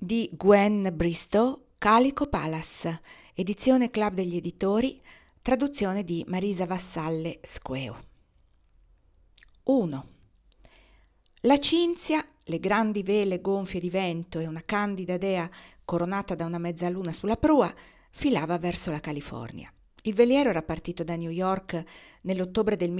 di Gwen Bristow, Calico Palace, edizione Club degli Editori, traduzione di Marisa Vassalle Squeo. 1. La Cinzia, le grandi vele gonfie di vento e una candida dea coronata da una mezzaluna sulla prua, filava verso la California. Il veliero era partito da New York nell'ottobre del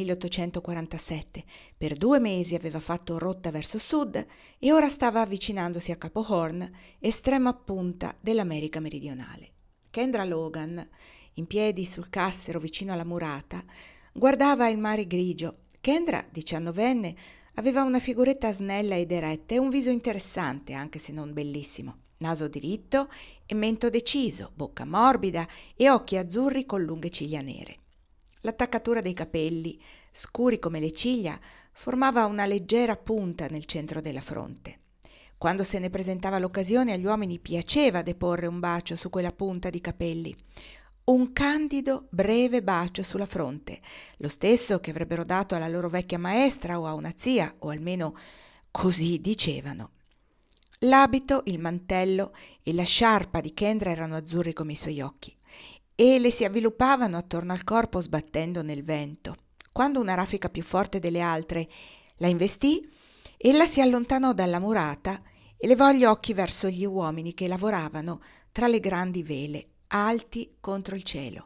1847, per 2 mesi aveva fatto rotta verso sud e ora stava avvicinandosi a Capo Horn, estrema punta dell'America meridionale. Kendra Logan, in piedi sul cassero vicino alla murata, guardava il mare grigio. Kendra, 19enne, aveva una figuretta snella ed eretta e un viso interessante, anche se non bellissimo. Naso diritto e mento deciso, bocca morbida e occhi azzurri con lunghe ciglia nere. L'attaccatura dei capelli, scuri come le ciglia, formava una leggera punta nel centro della fronte. Quando se ne presentava l'occasione, agli uomini piaceva deporre un bacio su quella punta di capelli. Un candido, breve bacio sulla fronte, lo stesso che avrebbero dato alla loro vecchia maestra o a una zia, o almeno così dicevano. L'abito, il mantello e la sciarpa di Kendra erano azzurri come i suoi occhi e le si avviluppavano attorno al corpo sbattendo nel vento. Quando una raffica più forte delle altre la investì, ella si allontanò dalla murata e levò gli occhi verso gli uomini che lavoravano tra le grandi vele, alti contro il cielo.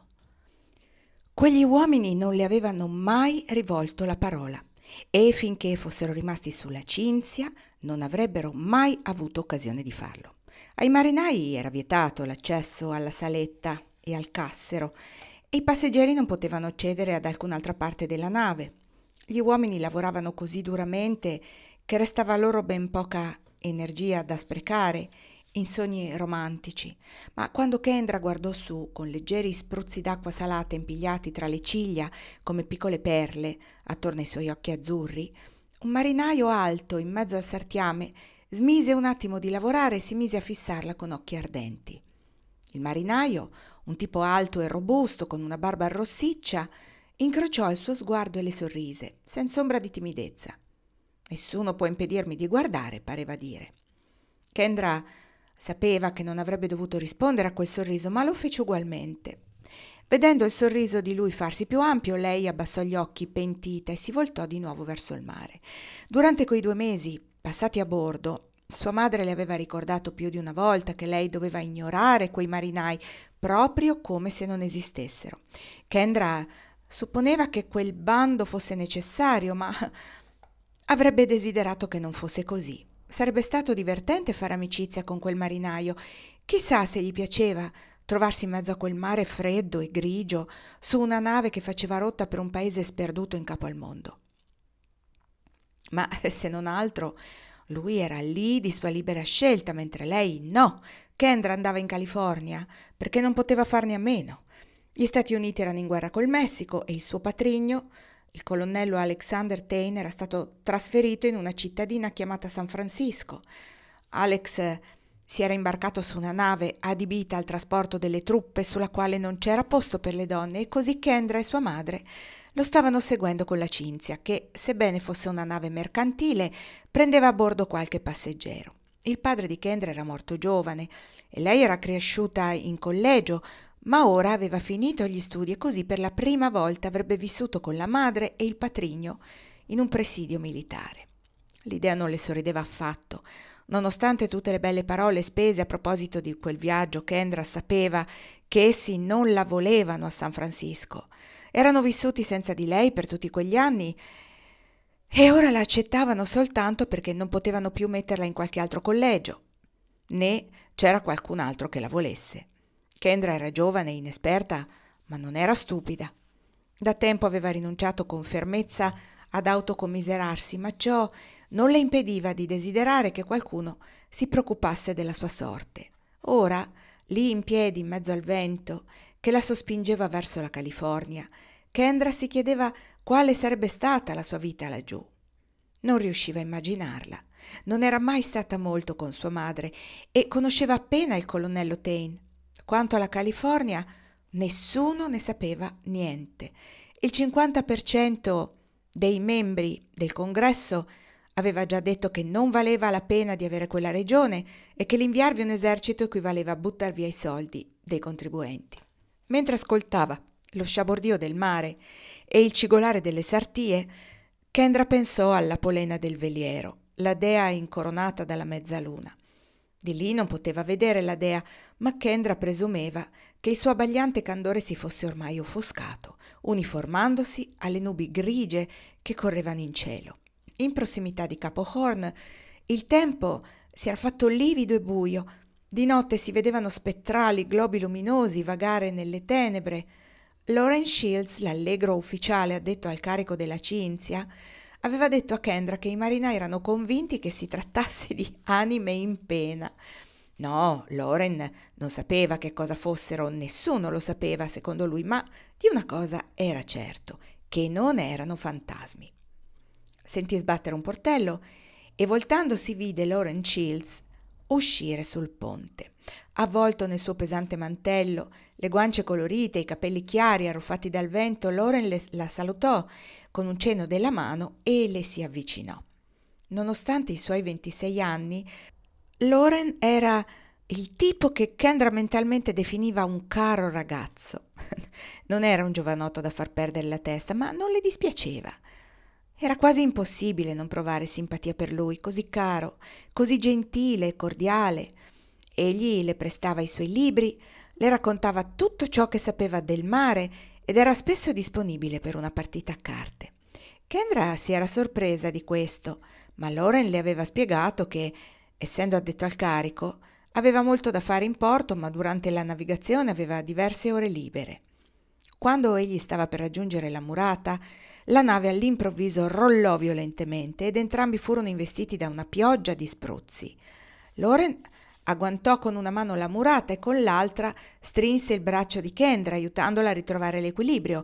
Quegli uomini non le avevano mai rivolto la parola e finché fossero rimasti sulla Cinzia non avrebbero mai avuto occasione di farlo. Ai marinai era vietato l'accesso alla saletta e al cassero e i passeggeri non potevano accedere ad alcun'altra parte della nave. Gli uomini lavoravano così duramente che restava loro ben poca energia da sprecare in sogni romantici, ma quando Kendra guardò su con leggeri spruzzi d'acqua salata impigliati tra le ciglia come piccole perle attorno ai suoi occhi azzurri, un marinaio alto in mezzo al sartiame smise un attimo di lavorare e si mise a fissarla con occhi ardenti. Il marinaio, un tipo alto e robusto con una barba rossiccia, incrociò il suo sguardo e le sorrise, senza ombra di timidezza. «Nessuno può impedirmi di guardare», pareva dire. Kendra sapeva che non avrebbe dovuto rispondere a quel sorriso, ma lo fece ugualmente. Vedendo il sorriso di lui farsi più ampio, lei abbassò gli occhi pentita e si voltò di nuovo verso il mare. Durante quei 2 mesi passati a bordo, sua madre le aveva ricordato più di una volta che lei doveva ignorare quei marinai, proprio come se non esistessero. Kendra supponeva che quel bando fosse necessario, ma avrebbe desiderato che non fosse così. Sarebbe stato divertente fare amicizia con quel marinaio. Chissà se gli piaceva trovarsi in mezzo a quel mare freddo e grigio, su una nave che faceva rotta per un paese sperduto in capo al mondo. Ma se non altro, lui era lì di sua libera scelta, mentre lei no. Kendra andava in California perché non poteva farne a meno. Gli Stati Uniti erano in guerra col Messico e il suo patrigno, il colonnello Alexander Tain, era stato trasferito in una cittadina chiamata San Francisco. Alex si era imbarcato su una nave adibita al trasporto delle truppe sulla quale non c'era posto per le donne e così Kendra e sua madre lo stavano seguendo con la Cinzia, che, sebbene fosse una nave mercantile, prendeva a bordo qualche passeggero. Il padre di Kendra era morto giovane e lei era cresciuta in collegio, ma ora aveva finito gli studi e così per la prima volta avrebbe vissuto con la madre e il patrigno in un presidio militare. L'idea non le sorrideva affatto. Nonostante tutte le belle parole spese a proposito di quel viaggio, Kendra sapeva che essi non la volevano a San Francisco. Erano vissuti senza di lei per tutti quegli anni e ora la accettavano soltanto perché non potevano più metterla in qualche altro collegio, né c'era qualcun altro che la volesse. Kendra era giovane e inesperta, ma non era stupida. Da tempo aveva rinunciato con fermezza ad autocommiserarsi, ma ciò non le impediva di desiderare che qualcuno si preoccupasse della sua sorte. Ora, lì in piedi in mezzo al vento che la sospingeva verso la California, Kendra si chiedeva quale sarebbe stata la sua vita laggiù. Non riusciva a immaginarla. Non era mai stata molto con sua madre e conosceva appena il colonnello Tain. Quanto alla California, nessuno ne sapeva niente. Il 50% dei membri del congresso Aveva già detto che non valeva la pena di avere quella regione e che l'inviarvi un esercito equivaleva a buttar via i soldi dei contribuenti. Mentre ascoltava lo sciabordio del mare e il cigolare delle sartie, Kendra pensò alla polena del veliero, la dea incoronata dalla mezzaluna. Di lì non poteva vedere la dea, ma Kendra presumeva che il suo abbagliante candore si fosse ormai offuscato, uniformandosi alle nubi grigie che correvano in cielo. In prossimità di Capo Horn il tempo si era fatto livido e buio. Di notte si vedevano spettrali globi luminosi vagare nelle tenebre. Lawrence Shields, l'allegro ufficiale addetto al carico della Cinzia, aveva detto a Kendra che i marinai erano convinti che si trattasse di anime in pena. No, Lauren non sapeva che cosa fossero, nessuno lo sapeva secondo lui, ma di una cosa era certo, che non erano fantasmi. Sentì sbattere un portello e voltandosi vide Lawrence Shields uscire sul ponte. Avvolto nel suo pesante mantello, le guance colorite, i capelli chiari arruffati dal vento, Lauren la salutò con un cenno della mano e le si avvicinò. Nonostante i suoi 26 anni, Lauren era il tipo che Kendra mentalmente definiva un caro ragazzo. Non era un giovanotto da far perdere la testa, ma non le dispiaceva. Era quasi impossibile non provare simpatia per lui, così caro, così gentile e cordiale. Egli le prestava i suoi libri, le raccontava tutto ciò che sapeva del mare ed era spesso disponibile per una partita a carte. Kendra si era sorpresa di questo, ma Lauren le aveva spiegato che, essendo addetto al carico, aveva molto da fare in porto, ma durante la navigazione aveva diverse ore libere. Quando egli stava per raggiungere la murata, la nave all'improvviso rollò violentemente ed entrambi furono investiti da una pioggia di spruzzi. Lauren agguantò con una mano la murata e con l'altra strinse il braccio di Kendra, aiutandola a ritrovare l'equilibrio.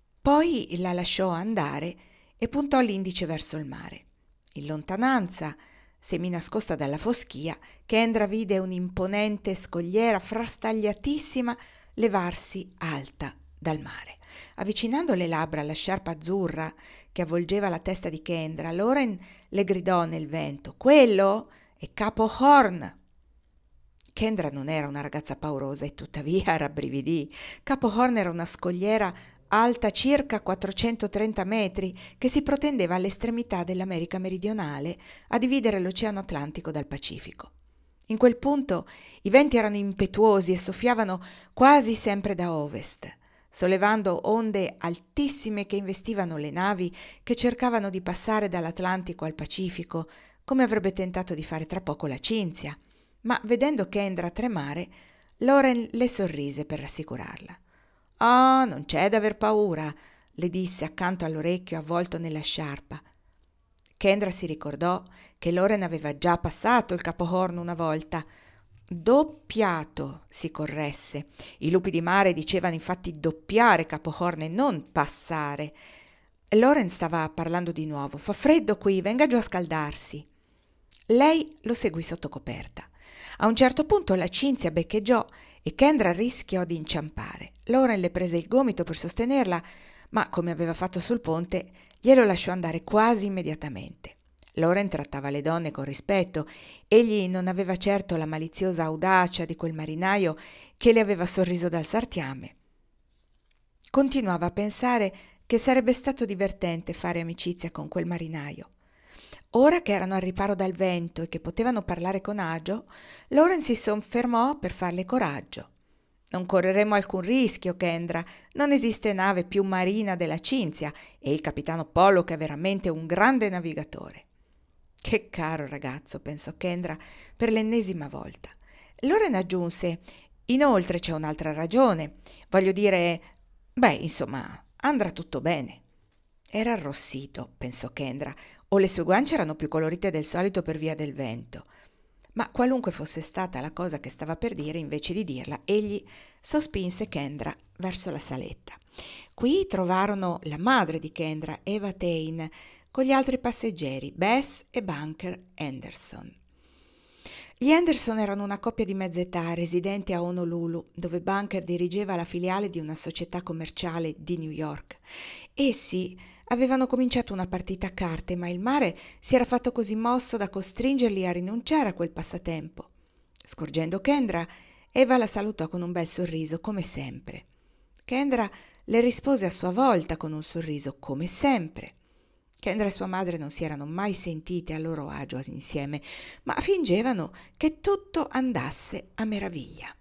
Poi la lasciò andare e puntò l'indice verso il mare. In lontananza, seminascosta dalla foschia, Kendra vide un'imponente scogliera frastagliatissima levarsi alta dal mare. Avvicinando le labbra alla sciarpa azzurra che avvolgeva la testa di Kendra, Lauren le gridò nel vento: «Quello è Capo Horn!» Kendra non era una ragazza paurosa e tuttavia rabbrividì. Capo Horn era una scogliera alta circa 430 metri che si protendeva all'estremità dell'America meridionale a dividere l'Oceano Atlantico dal Pacifico. In quel punto i venti erano impetuosi e soffiavano quasi sempre da ovest, sollevando onde altissime che investivano le navi che cercavano di passare dall'Atlantico al Pacifico, come avrebbe tentato di fare tra poco la Cinzia. Ma vedendo Kendra tremare, Lauren le sorrise per rassicurarla. «Oh, non c'è da aver paura», le disse accanto all'orecchio avvolto nella sciarpa. Kendra si ricordò che Lauren aveva già passato il Capo Horn una volta. «Doppiato», si corresse. I lupi di mare dicevano infatti doppiare Capo Horn e non passare. Lauren stava parlando di nuovo. «Fa freddo qui, venga giù a scaldarsi». Lei lo seguì sotto coperta. A un certo punto la Cinzia beccheggiò e Kendra rischiò di inciampare. Lauren le prese il gomito per sostenerla, ma come aveva fatto sul ponte, glielo lasciò andare quasi immediatamente. Lauren trattava le donne con rispetto. Egli non aveva certo la maliziosa audacia di quel marinaio che le aveva sorriso dal sartiame. Continuava a pensare che sarebbe stato divertente fare amicizia con quel marinaio. Ora che erano al riparo dal vento e che potevano parlare con agio, Lauren si soffermò per farle coraggio. «Non correremo alcun rischio, Kendra. Non esiste nave più marina della Cinzia e il capitano Pollock è veramente un grande navigatore». «Che caro ragazzo», pensò Kendra per l'ennesima volta. Lauren aggiunse: «Inoltre c'è un'altra ragione. Voglio dire, insomma, andrà tutto bene». Era arrossito, pensò Kendra, o le sue guance erano più colorite del solito per via del vento. Ma qualunque fosse stata la cosa che stava per dire, invece di dirla, egli sospinse Kendra verso la saletta. Qui trovarono la madre di Kendra, Eva Tain, con gli altri passeggeri, Bess e Bunker Henderson. Gli Anderson erano una coppia di mezza età residente a Honolulu, dove Bunker dirigeva la filiale di una società commerciale di New York. Essi avevano cominciato una partita a carte, ma il mare si era fatto così mosso da costringerli a rinunciare a quel passatempo. Scorgendo Kendra, Eva la salutò con un bel sorriso, come sempre. Kendra le rispose a sua volta con un sorriso, come sempre. Kendra e sua madre non si erano mai sentite a loro agio insieme, ma fingevano che tutto andasse a meraviglia.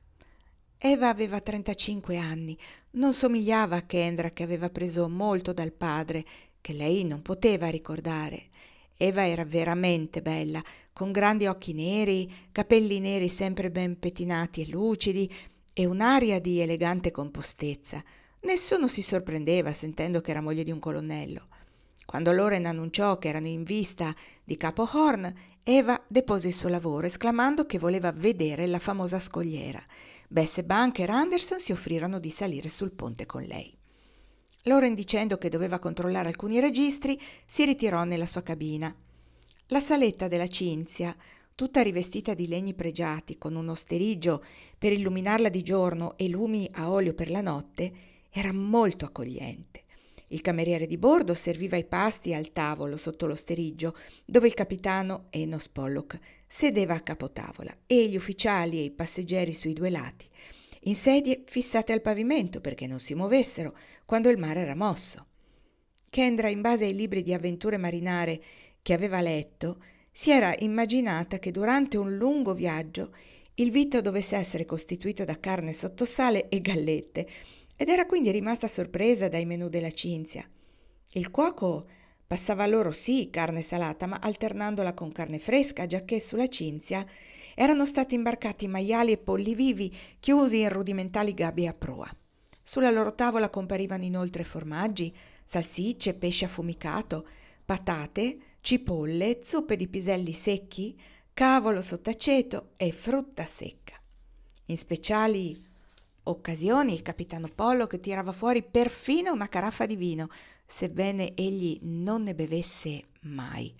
Eva aveva 35 anni, non somigliava a Kendra che aveva preso molto dal padre, che lei non poteva ricordare. Eva era veramente bella, con grandi occhi neri, capelli neri sempre ben pettinati e lucidi e un'aria di elegante compostezza. Nessuno si sorprendeva sentendo che era moglie di un colonnello. Quando Loren annunciò che erano in vista di Capo Horn, Eva depose il suo lavoro, esclamando che voleva vedere la famosa scogliera. Bess e Bunker Anderson si offrirono di salire sul ponte con lei. Loren, dicendo che doveva controllare alcuni registri, si ritirò nella sua cabina. La saletta della Cinzia, tutta rivestita di legni pregiati, con un osterigio per illuminarla di giorno e lumi a olio per la notte, era molto accogliente. Il cameriere di bordo serviva i pasti al tavolo sotto l'osterigio, dove il capitano Enos Pollock sedeva a capotavola e gli ufficiali e i passeggeri sui due lati, in sedie fissate al pavimento perché non si muovessero quando il mare era mosso. Kendra, in base ai libri di avventure marinare che aveva letto, si era immaginata che durante un lungo viaggio il vitto dovesse essere costituito da carne sotto sale e gallette, ed era quindi rimasta sorpresa dai menù della Cinzia. Il cuoco passava loro sì carne salata, ma alternandola con carne fresca, giacché sulla Cinzia erano stati imbarcati maiali e polli vivi chiusi in rudimentali gabbie a proa. Sulla loro tavola comparivano inoltre formaggi, salsicce, pesce affumicato, patate, cipolle, zuppe di piselli secchi, cavolo sott'aceto e frutta secca. In speciali occasioni il capitano Pollock tirava fuori perfino una caraffa di vino, sebbene egli non ne bevesse mai.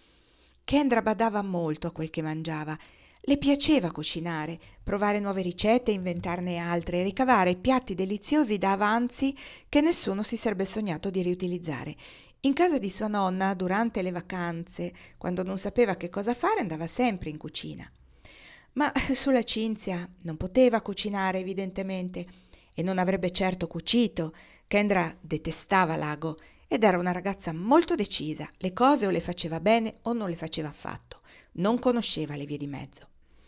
Kendra badava molto a quel che mangiava. Le piaceva cucinare, provare nuove ricette, inventarne altre, ricavare piatti deliziosi da avanzi che nessuno si sarebbe sognato di riutilizzare. In casa di sua nonna, durante le vacanze, quando non sapeva che cosa fare, andava sempre in cucina. Ma sulla Cinzia non poteva cucinare, evidentemente, e non avrebbe certo cucito. Kendra detestava l'ago ed era una ragazza molto decisa. Le cose o le faceva bene o non le faceva affatto. Non conosceva le vie di mezzo.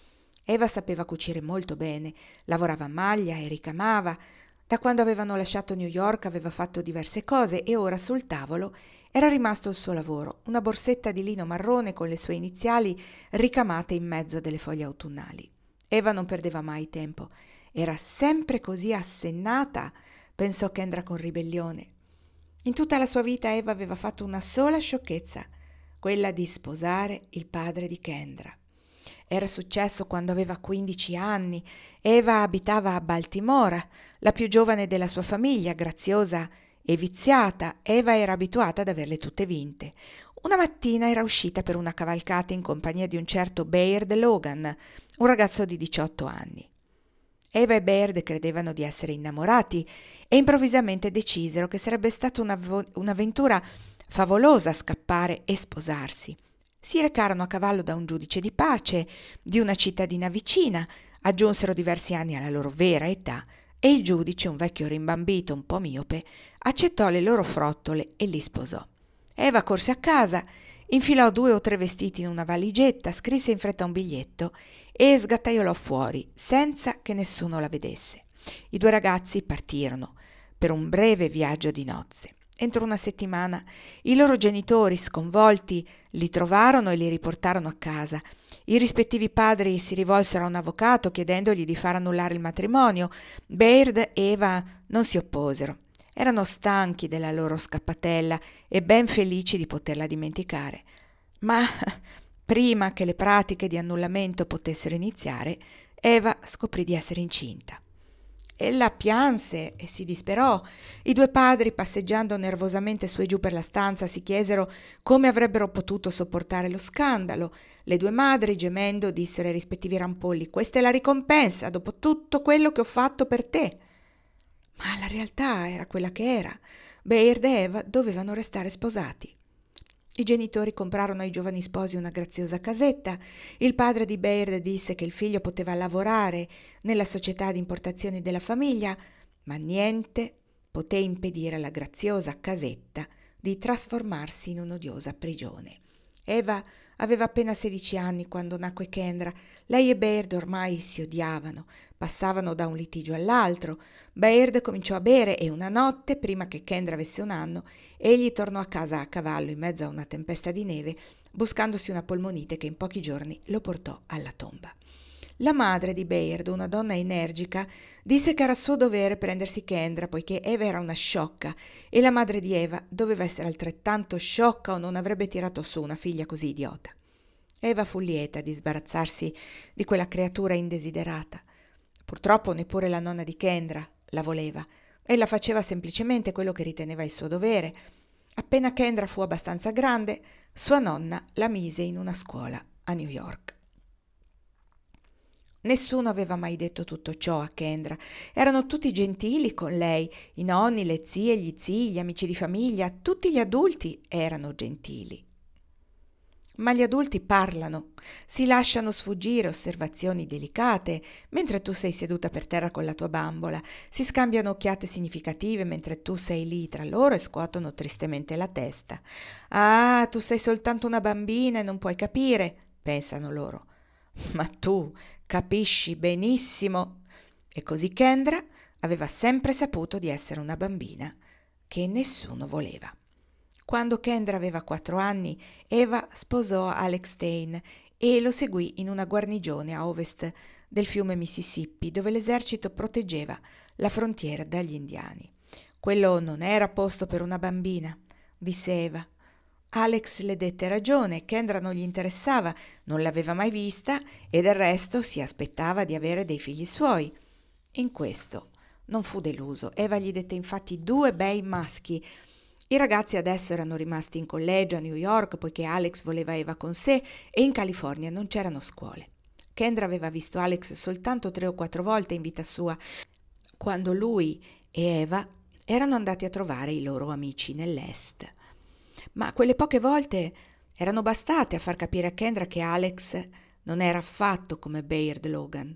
Eva sapeva cucire molto bene, lavorava a maglia e ricamava. Da quando avevano lasciato New York aveva fatto diverse cose e ora sul tavolo era rimasto il suo lavoro, una borsetta di lino marrone con le sue iniziali ricamate in mezzo delle foglie autunnali. Eva non perdeva mai tempo. Era sempre così assennata, pensò Kendra con ribellione. In tutta la sua vita Eva aveva fatto una sola sciocchezza, quella di sposare il padre di Kendra. Era successo quando aveva 15 anni. Eva abitava a Baltimora, la più giovane della sua famiglia, graziosa e viziata. Eva era abituata ad averle tutte vinte. Una mattina era uscita per una cavalcata in compagnia di un certo Bayard Logan, un ragazzo di 18 anni. Eva e Bayard credevano di essere innamorati e improvvisamente decisero che sarebbe stata un'avventura favolosa scappare e sposarsi. Si recarono a cavallo da un giudice di pace di una cittadina vicina, aggiunsero diversi anni alla loro vera età e il giudice, un vecchio rimbambito un po' miope, accettò le loro frottole e li sposò. Eva corse a casa, infilò 2 o 3 vestiti in una valigetta, scrisse in fretta un biglietto e sgattaiolò fuori senza che nessuno la vedesse. I 2 ragazzi partirono per un breve viaggio di nozze. Entro una settimana i loro genitori, sconvolti, li trovarono e li riportarono a casa. I rispettivi padri si rivolsero a un avvocato chiedendogli di far annullare il matrimonio. Bayard e Eva non si opposero. Erano stanchi della loro scappatella e ben felici di poterla dimenticare. Ma prima che le pratiche di annullamento potessero iniziare, Eva scoprì di essere incinta. Ella pianse e si disperò. I due padri, passeggiando nervosamente su e giù per la stanza, si chiesero come avrebbero potuto sopportare lo scandalo. Le due madri, gemendo, dissero ai rispettivi rampolli: «Questa è la ricompensa dopo tutto quello che ho fatto per te». Ma la realtà era quella che era. Bayard e Eva dovevano restare sposati. I genitori comprarono ai giovani sposi una graziosa casetta. Il padre di Bayard disse che il figlio poteva lavorare nella società di importazioni della famiglia, ma niente poté impedire alla graziosa casetta di trasformarsi in un'odiosa prigione. Eva aveva appena 16 anni quando nacque Kendra. Lei e Bayard ormai si odiavano, passavano da un litigio all'altro. Bayard cominciò a bere e una notte, prima che Kendra avesse 1 anno, egli tornò a casa a cavallo in mezzo a una tempesta di neve, buscandosi una polmonite che in pochi giorni lo portò alla tomba. La madre di Bayard, una donna energica, disse che era suo dovere prendersi Kendra, poiché Eva era una sciocca e la madre di Eva doveva essere altrettanto sciocca o non avrebbe tirato su una figlia così idiota. Eva fu lieta di sbarazzarsi di quella creatura indesiderata. Purtroppo neppure la nonna di Kendra la voleva. Ella faceva semplicemente quello che riteneva il suo dovere. Appena Kendra fu abbastanza grande, sua nonna la mise in una scuola a New York. Nessuno aveva mai detto tutto ciò a Kendra. Erano tutti gentili con lei, i nonni, le zie, gli zii, gli amici di famiglia, tutti gli adulti erano gentili. Ma gli adulti parlano, si lasciano sfuggire osservazioni delicate mentre tu sei seduta per terra con la tua bambola, si scambiano occhiate significative mentre tu sei lì tra loro e scuotono tristemente la testa. «Ah, tu sei soltanto una bambina e non puoi capire», pensano loro. «Ma tu capisci benissimo». E così Kendra aveva sempre saputo di essere una bambina che nessuno voleva. Quando Kendra aveva 4 anni, Eva sposò Alex Stein e lo seguì in una guarnigione a ovest del fiume Mississippi, dove l'esercito proteggeva la frontiera dagli indiani. «Quello non era posto per una bambina», disse Eva. Alex le dette ragione, Kendra non gli interessava, non l'aveva mai vista e del resto si aspettava di avere dei figli suoi. In questo non fu deluso. Eva gli dette infatti 2 bei maschi. I ragazzi adesso erano rimasti in collegio a New York poiché Alex voleva Eva con sé e in California non c'erano scuole. Kendra aveva visto Alex soltanto 3 o 4 volte in vita sua, quando lui e Eva erano andati a trovare i loro amici nell'est. Ma quelle poche volte erano bastate a far capire a Kendra che Alex non era affatto come Bayard Logan.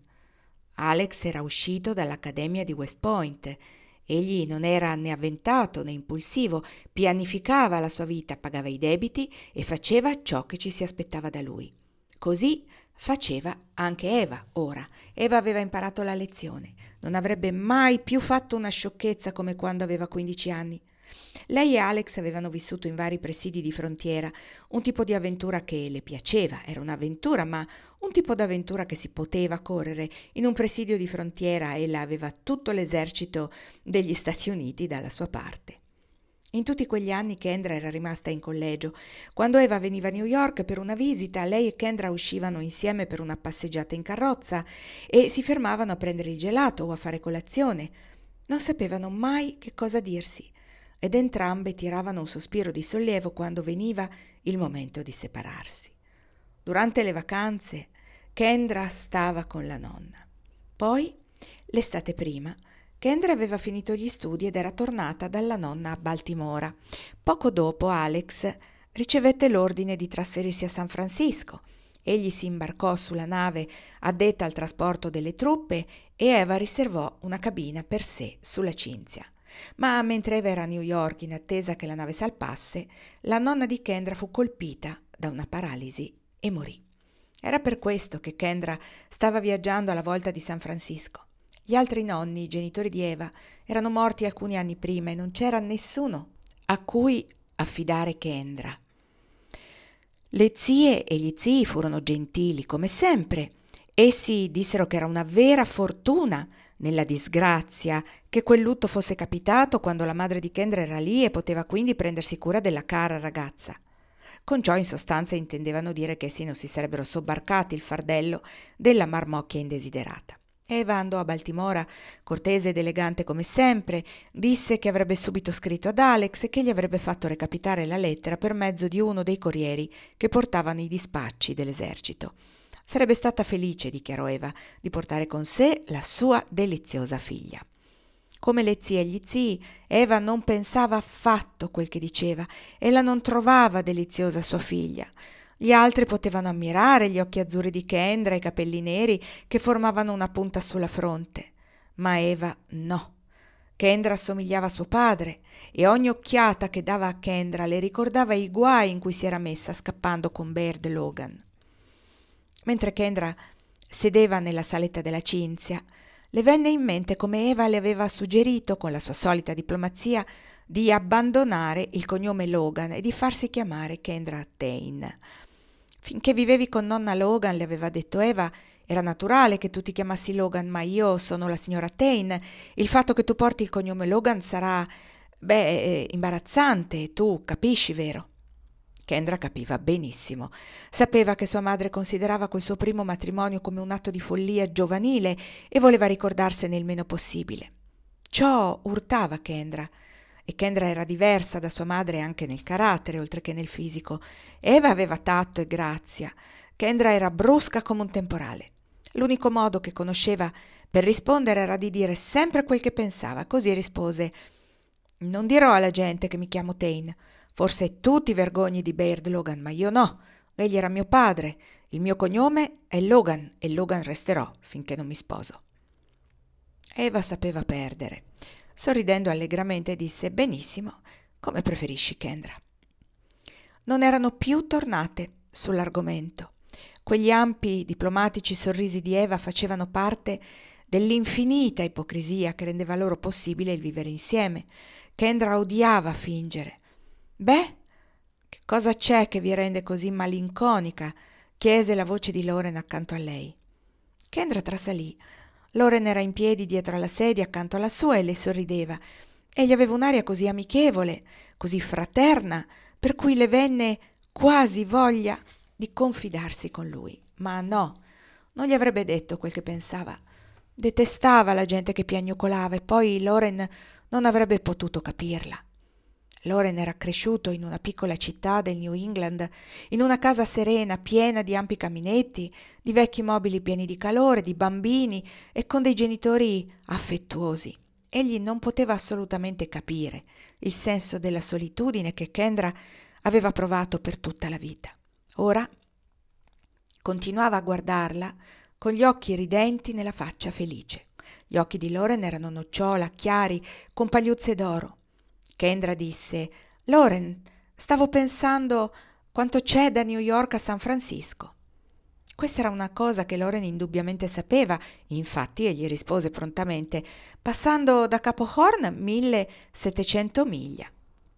Alex era uscito dall'Accademia di West Point. Egli non era né avventato né impulsivo, pianificava la sua vita, pagava i debiti e faceva ciò che ci si aspettava da lui. Così faceva anche Eva ora. Eva aveva imparato la lezione. Non avrebbe mai più fatto una sciocchezza come quando aveva 15 anni. Lei e Alex avevano vissuto in vari presidi di frontiera, un tipo di avventura che le piaceva, era un'avventura, ma un tipo d'avventura che si poteva correre. In un presidio di frontiera ella aveva tutto l'esercito degli Stati Uniti dalla sua parte. In tutti quegli anni Kendra era rimasta in collegio. Quando Eva veniva a New York per una visita, lei e Kendra uscivano insieme per una passeggiata in carrozza e si fermavano a prendere il gelato o a fare colazione. Non sapevano mai che cosa dirsi ed entrambe tiravano un sospiro di sollievo quando veniva il momento di separarsi. Durante le vacanze Kendra stava con la nonna. Poi, l'estate prima, Kendra aveva finito gli studi ed era tornata dalla nonna a Baltimora. Poco dopo Alex ricevette l'ordine di trasferirsi a San Francisco. Egli si imbarcò sulla nave addetta al trasporto delle truppe e Eva riservò una cabina per sé sulla Cinzia. Ma mentre Eva era a New York in attesa che la nave salpasse, la nonna di Kendra fu colpita da una paralisi e morì. Era per questo che Kendra stava viaggiando alla volta di San Francisco. Gli altri nonni, i genitori di Eva, erano morti alcuni anni prima e non c'era nessuno a cui affidare Kendra. Le zie e gli zii furono gentili come sempre. Essi dissero che era una vera fortuna nella disgrazia che quel lutto fosse capitato quando la madre di Kendra era lì e poteva quindi prendersi cura della cara ragazza. Con ciò in sostanza intendevano dire che essi non si sarebbero sobbarcati il fardello della marmocchia indesiderata. Eva andò a Baltimora, cortese ed elegante come sempre, disse che avrebbe subito scritto ad Alex e che gli avrebbe fatto recapitare la lettera per mezzo di uno dei corrieri che portavano i dispacci dell'esercito. Sarebbe stata felice, dichiarò Eva, di portare con sé la sua deliziosa figlia. Come le zie e gli zii, Eva non pensava affatto a quel che diceva. Ella non trovava deliziosa sua figlia. Gli altri potevano ammirare gli occhi azzurri di Kendra e i capelli neri che formavano una punta sulla fronte, ma Eva no. Kendra assomigliava a suo padre e ogni occhiata che dava a Kendra le ricordava i guai in cui si era messa scappando con Baird Logan. Mentre Kendra sedeva nella saletta della Cinzia, le venne in mente come Eva le aveva suggerito, con la sua solita diplomazia, di abbandonare il cognome Logan e di farsi chiamare Kendra Tain. Finché vivevi con nonna Logan, le aveva detto Eva, era naturale che tu ti chiamassi Logan, ma io sono la signora Tain. Il fatto che tu porti il cognome Logan sarà, imbarazzante, tu capisci, vero? Kendra capiva benissimo. Sapeva che sua madre considerava quel suo primo matrimonio come un atto di follia giovanile e voleva ricordarsene il meno possibile. Ciò urtava Kendra. E Kendra era diversa da sua madre anche nel carattere, oltre che nel fisico. Eva aveva tatto e grazia. Kendra era brusca come un temporale. L'unico modo che conosceva per rispondere era di dire sempre quel che pensava. Così rispose: «Non dirò alla gente che mi chiamo Tain. Forse tu ti vergogni di Baird Logan, ma io no. Egli era mio padre. Il mio cognome è Logan e Logan resterò finché non mi sposo». Eva sapeva perdere. Sorridendo allegramente disse: «Benissimo, come preferisci, Kendra». Non erano più tornate sull'argomento. Quegli ampi, diplomatici sorrisi di Eva facevano parte dell'infinita ipocrisia che rendeva loro possibile il vivere insieme. Kendra odiava fingere. «Beh, che cosa c'è che vi rende così malinconica?» chiese la voce di Loren accanto a lei. Kendra trasalì. Loren era in piedi dietro alla sedia accanto alla sua e le sorrideva. Egli aveva un'aria così amichevole, così fraterna, per cui le venne quasi voglia di confidarsi con lui. Ma no, non gli avrebbe detto quel che pensava. Detestava la gente che piagnucolava e poi Loren non avrebbe potuto capirla. Loren era cresciuto in una piccola città del New England, in una casa serena, piena di ampi caminetti, di vecchi mobili pieni di calore, di bambini e con dei genitori affettuosi. Egli non poteva assolutamente capire il senso della solitudine che Kendra aveva provato per tutta la vita. Ora continuava a guardarla con gli occhi ridenti nella faccia felice. Gli occhi di Loren erano nocciola, chiari, con pagliuzze d'oro. Kendra disse: «Loren, stavo pensando quanto c'è da New York a San Francisco». Questa era una cosa che Loren indubbiamente sapeva, infatti egli rispose prontamente: «Passando da Capo Horn 1700 miglia».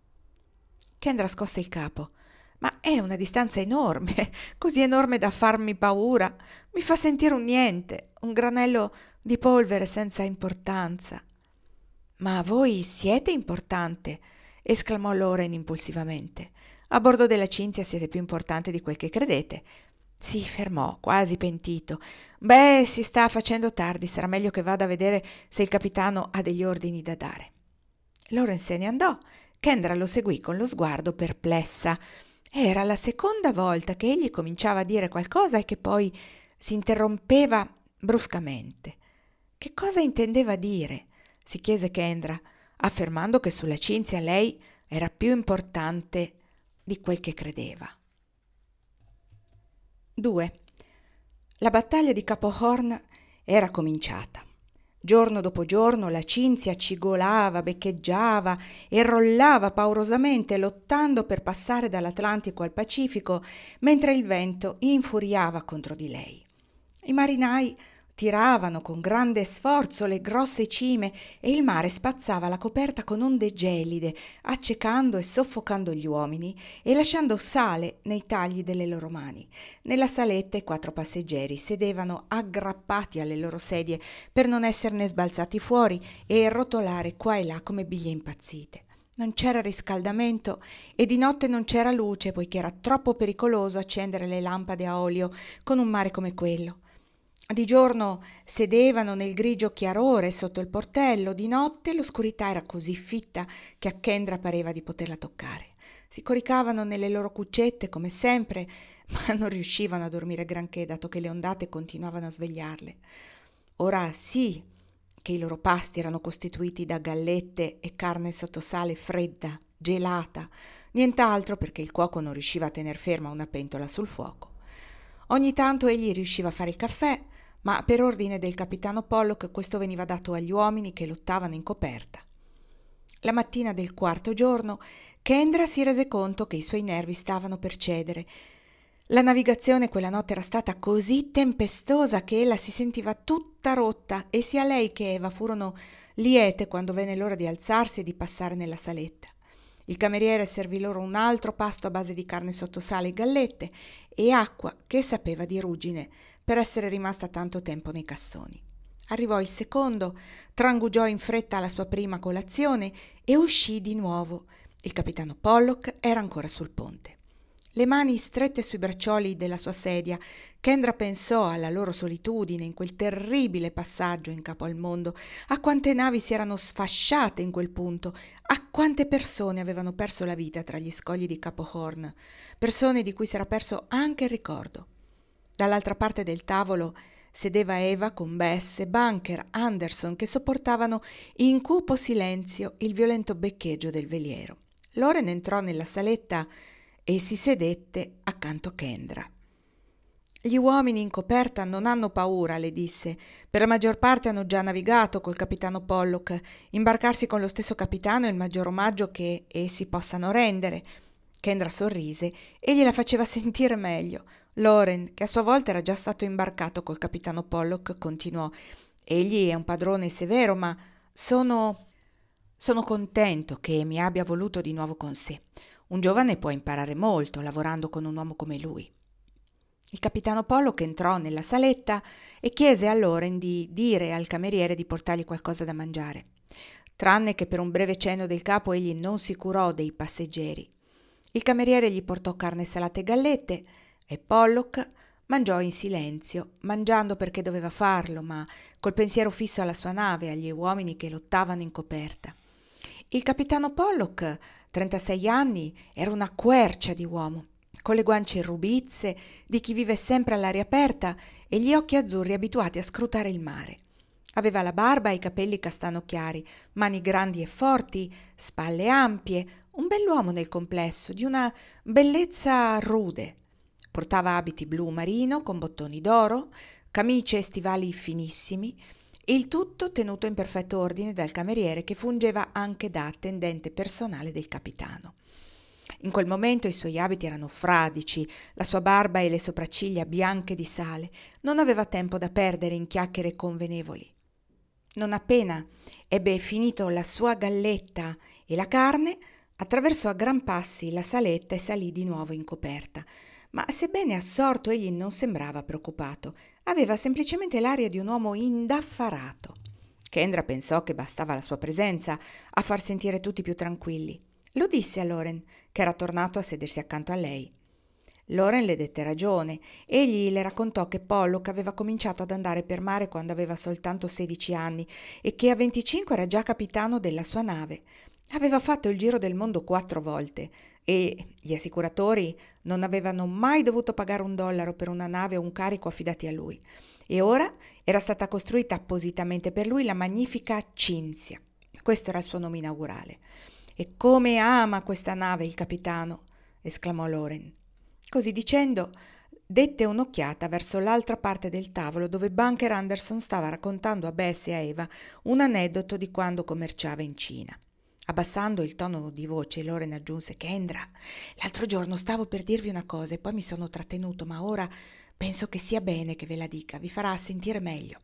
Kendra scosse il capo. «Ma è una distanza enorme, così enorme da farmi paura. Mi fa sentire un niente, un granello di polvere senza importanza». «Ma voi siete importante», esclamò Loren impulsivamente. «A bordo della Cinzia siete più importante di quel che credete». Si fermò, quasi pentito. «Beh, si sta facendo tardi, sarà meglio che vada a vedere se il capitano ha degli ordini da dare». Loren se ne andò. Kendra lo seguì con lo sguardo perplessa. Era la seconda volta che egli cominciava a dire qualcosa e che poi si interrompeva bruscamente. Che cosa intendeva dire? Si chiese Kendra, affermando che sulla Cinzia lei era più importante di quel che credeva. 2. La battaglia di Capo Horn era cominciata. Giorno dopo giorno la Cinzia cigolava, beccheggiava e rollava paurosamente, lottando per passare dall'Atlantico al Pacifico, mentre il vento infuriava contro di lei. I marinai tiravano con grande sforzo le grosse cime e il mare spazzava la coperta con onde gelide, accecando e soffocando gli uomini e lasciando sale nei tagli delle loro mani. Nella saletta i 4 passeggeri sedevano aggrappati alle loro sedie per non esserne sbalzati fuori e rotolare qua e là come biglie impazzite. Non c'era riscaldamento e di notte non c'era luce, poiché era troppo pericoloso accendere le lampade a olio con un mare come quello. Di giorno sedevano nel grigio chiarore sotto il portello, di notte l'oscurità era così fitta che a Kendra pareva di poterla toccare. Si coricavano nelle loro cuccette come sempre, ma non riuscivano a dormire granché, dato che le ondate continuavano a svegliarle. Ora sì che i loro pasti erano costituiti da gallette e carne sottosale fredda, gelata, nient'altro, perché il cuoco non riusciva a tener ferma una pentola sul fuoco. Ogni tanto egli riusciva a fare il caffè, ma per ordine del capitano Pollock questo veniva dato agli uomini che lottavano in coperta. La mattina del quarto giorno Kendra si rese conto che i suoi nervi stavano per cedere. La navigazione quella notte era stata così tempestosa che ella si sentiva tutta rotta e sia lei che Eva furono liete quando venne l'ora di alzarsi e di passare nella saletta. Il cameriere servì loro un altro pasto a base di carne sottosale e gallette e acqua che sapeva di ruggine per essere rimasta tanto tempo nei cassoni. Arrivò il secondo, trangugiò in fretta la sua prima colazione e uscì di nuovo. Il capitano Pollock era ancora sul ponte. Le mani strette sui braccioli della sua sedia, Kendra pensò alla loro solitudine in quel terribile passaggio in capo al mondo, a quante navi si erano sfasciate in quel punto, a quante persone avevano perso la vita tra gli scogli di Capo Horn, persone di cui si era perso anche il ricordo. Dall'altra parte del tavolo sedeva Eva con Bess e Bunker Anderson che sopportavano in cupo silenzio il violento beccheggio del veliero. Loren entrò nella saletta e si sedette accanto a Kendra. «Gli uomini in coperta non hanno paura», le disse. «Per la maggior parte hanno già navigato col capitano Pollock. Imbarcarsi con lo stesso capitano è il maggior omaggio che essi possano rendere». Kendra sorrise e gliela faceva sentire meglio. Loren, che a sua volta era già stato imbarcato col capitano Pollock, continuò. «Egli è un padrone severo, ma sono contento che mi abbia voluto di nuovo con sé. Un giovane può imparare molto lavorando con un uomo come lui». Il capitano Pollock entrò nella saletta e chiese a Loren di dire al cameriere di portargli qualcosa da mangiare. Tranne che per un breve cenno del capo egli non si curò dei passeggeri. Il cameriere gli portò carne salata e gallette e Pollock mangiò in silenzio, mangiando perché doveva farlo, ma col pensiero fisso alla sua nave e agli uomini che lottavano in coperta. Il capitano Pollock, 36 anni, era una quercia di uomo, con le guance rubizze di chi vive sempre all'aria aperta e gli occhi azzurri abituati a scrutare il mare. Aveva la barba e i capelli castano chiari, mani grandi e forti, spalle ampie, un bell'uomo nel complesso, di una bellezza rude. Portava abiti blu marino con bottoni d'oro, camicie e stivali finissimi, il tutto tenuto in perfetto ordine dal cameriere che fungeva anche da attendente personale del capitano. In quel momento i suoi abiti erano fradici, la sua barba e le sopracciglia bianche di sale. Non aveva tempo da perdere in chiacchiere convenevoli. Non appena ebbe finito la sua galletta e la carne, attraversò a gran passi la saletta e salì di nuovo in coperta. Ma sebbene assorto egli non sembrava preoccupato, aveva semplicemente l'aria di un uomo indaffarato. Kendra pensò che bastava la sua presenza a far sentire tutti più tranquilli. Lo disse a Loren, che era tornato a sedersi accanto a lei. Loren le dette ragione. Egli le raccontò che Pollock aveva cominciato ad andare per mare quando aveva soltanto 16 anni e che a 25 era già capitano della sua nave. Aveva fatto il giro del mondo 4 volte e gli assicuratori non avevano mai dovuto pagare $1 per una nave o un carico affidati a lui. E ora era stata costruita appositamente per lui la magnifica Cinzia. Questo era il suo nome inaugurale. «E come ama questa nave il capitano!» esclamò Loren. Così dicendo, dette un'occhiata verso l'altra parte del tavolo dove Bunker Anderson stava raccontando a Bess e a Eva un aneddoto di quando commerciava in Cina. Abbassando il tono di voce, Loren aggiunse: «Kendra, l'altro giorno stavo per dirvi una cosa e poi mi sono trattenuto, ma ora penso che sia bene che ve la dica, vi farà sentire meglio».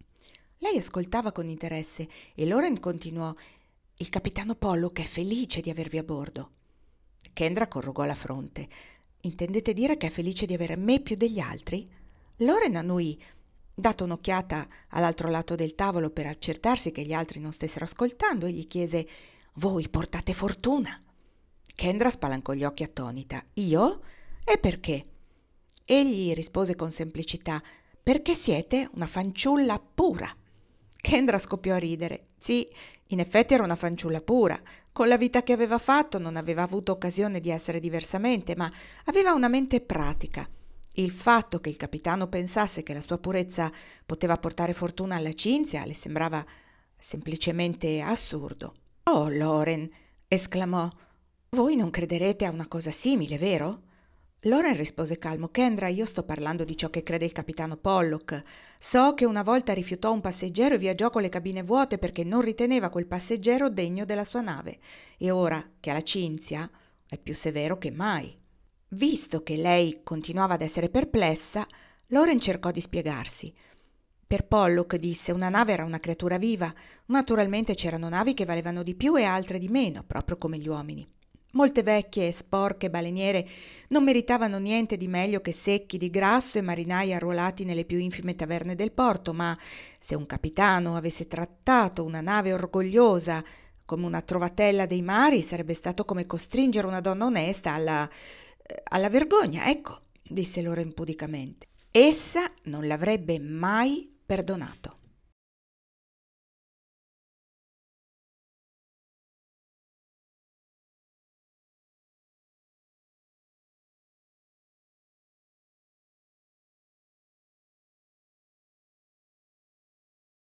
Lei ascoltava con interesse e Loren continuò: «Il capitano Pollock è felice di avervi a bordo». Kendra corrugò la fronte. «Intendete dire che è felice di avere me più degli altri?» Loren annuì. Dato un'occhiata all'altro lato del tavolo per accertarsi che gli altri non stessero ascoltando, egli chiese: «Voi portate fortuna?» Kendra spalancò gli occhi attonita. «Io? E perché?» Egli rispose con semplicità: perché siete una fanciulla pura. Kendra scoppiò a ridere. Sì, in effetti era una fanciulla pura. Con la vita che aveva fatto non aveva avuto occasione di essere diversamente, ma aveva una mente pratica. Il fatto che il capitano pensasse che la sua purezza poteva portare fortuna alla Cinzia le sembrava semplicemente assurdo. «Oh, Loren!» esclamò. «Voi non crederete a una cosa simile, vero?» Loren rispose calmo. «Kendra, io sto parlando di ciò che crede il capitano Pollock. So che una volta rifiutò un passeggero e viaggiò con le cabine vuote perché non riteneva quel passeggero degno della sua nave. E ora che ha la Cinzia è più severo che mai». Visto che lei continuava ad essere perplessa, Loren cercò di spiegarsi. Per Pollock, disse, una nave era una creatura viva. Naturalmente c'erano navi che valevano di più e altre di meno, proprio come gli uomini. Molte vecchie e sporche baleniere non meritavano niente di meglio che secchi di grasso e marinai arruolati nelle più infime taverne del porto, ma se un capitano avesse trattato una nave orgogliosa come una trovatella dei mari, sarebbe stato come costringere una donna onesta alla vergogna, ecco, disse Loren pudicamente. Essa non l'avrebbe mai perdonato.